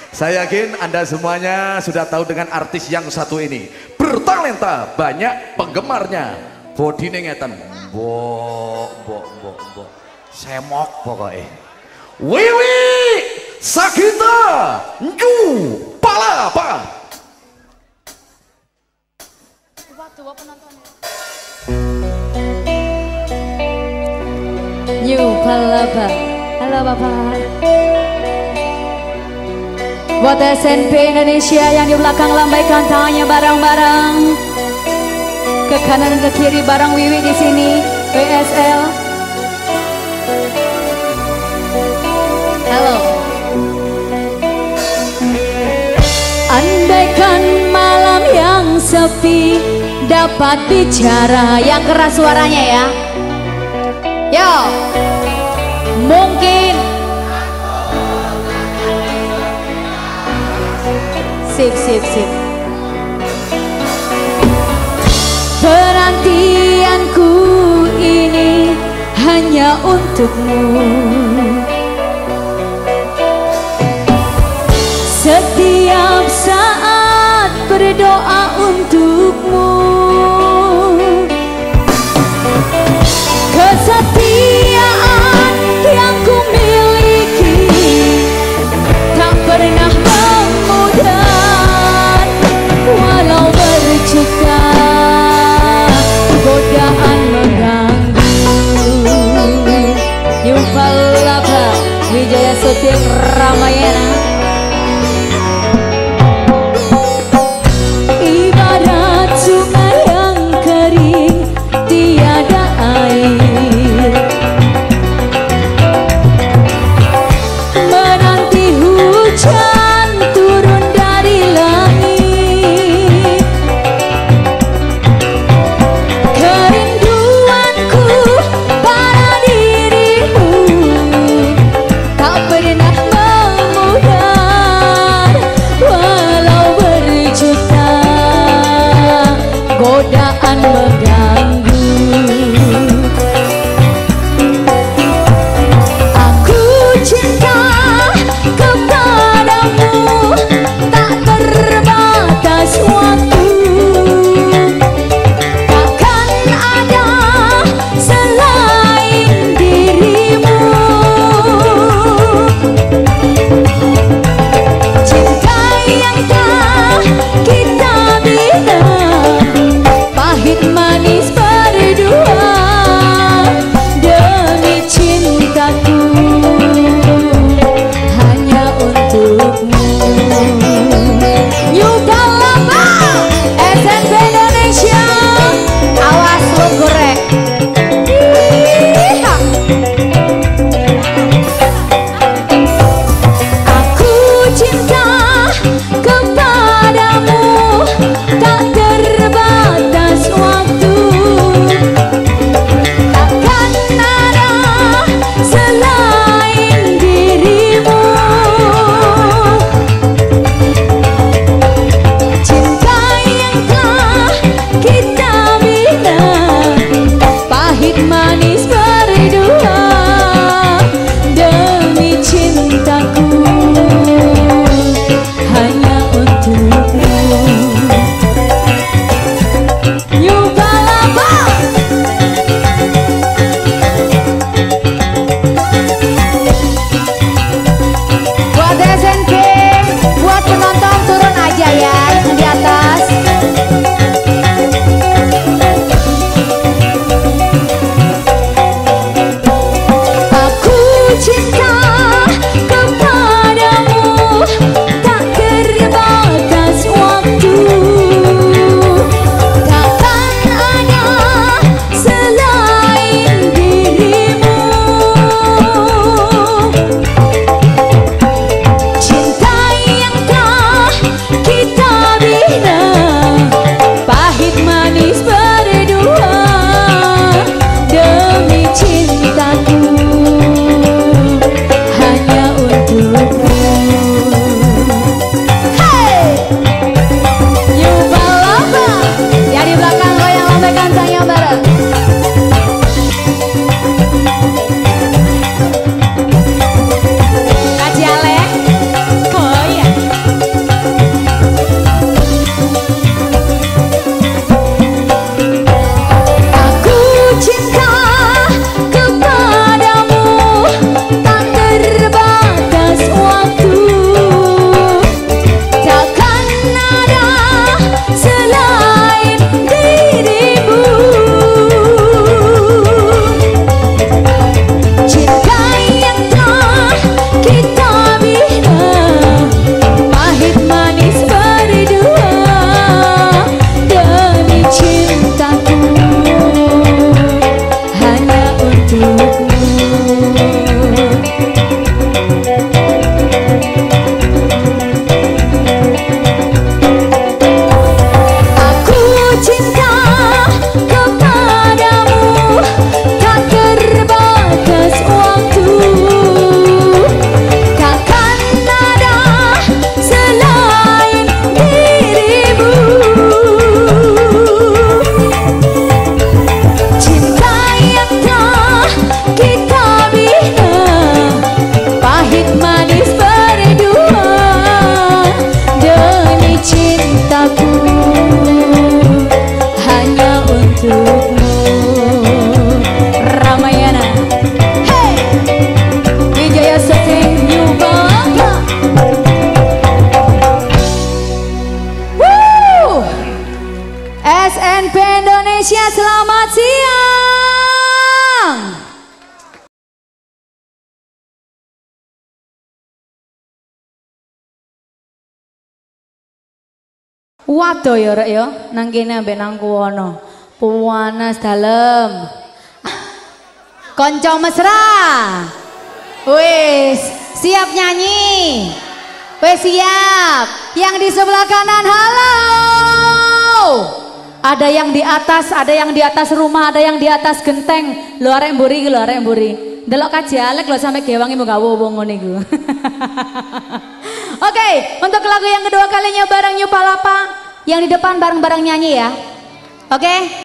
Saya yakin Anda semuanya sudah tahu dengan artis yang satu ini. Bertalenta, banyak penggemarnya. Bodine ngeten. Mbok. Semok pokoknya. Wiwi Sagita Nju Palapa. New Palapa. Halo Bapak. Buat SNP Indonesia yang di belakang lambaikan tangannya bareng-bareng. Ke kanan dan ke kiri bareng Wiwi di sini. PSL. Halo. Andaikan malam yang sepi dapat bicara, yang keras suaranya ya. Yo. Mungkin sip. Penantianku ini hanya untukmu. Setiap saat berdoa untukmu. Kesetiaan yang ku miliki tak pernah memudar, walau berjuta godaan mengganggu. Yuval Laba Wijaya Suting Ramayana. Ibarat sungai yang kering tiada air, menanti hujan turun dari langit. Kerinduanku pada dirimu tak pernah memudar, walau berjuta godaan mengganggu. Aku cinta kepadamu, tak terbatas waktu. Takkan ada selain dirimu. Cinta yang telah kita bina, pahit manis berdua, demi cintaku hanya untukmu. New Palapa SNP Indonesia, awas lu gorek. Aku cinta kepadamu, tak terbatas waktu. Takkan ada selain dirimu. Cinta yang telah kita bina, pahit manis berdua, demi cintaku Indonesia, selamat siang. Waduh ya rek ya, nang kene ambek nang kuwono. Puanas dalem. Konco mesra. Wis, siap nyanyi. Wis siap. Yang di sebelah kanan halo. Ada yang di atas, ada yang di atas rumah, ada yang di atas genteng. Lho arek mburi iki lho, arek mburi. Delok kajalek lho sampe gewangi muga wong ngene iku. Oke, untuk lagu yang kedua kalinya bareng New Palapa. Yang di depan bareng-bareng nyanyi ya. Oke?